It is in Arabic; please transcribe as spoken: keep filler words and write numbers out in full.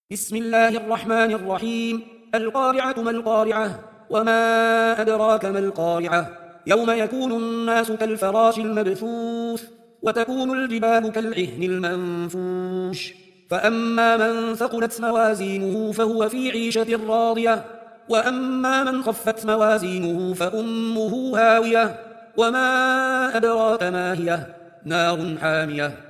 بسم الله الرحمن الرحيم. القارعة ما القارعة وما أدراك ما القارعة يوم يكون الناس كالفراش المبثوث وتكون الجبال كالعهن المنفوش فأما من ثقلت موازينه فهو في عيشة راضية وأما من خفت موازينه فأمه هاوية وما أدراك ما هي نار حامية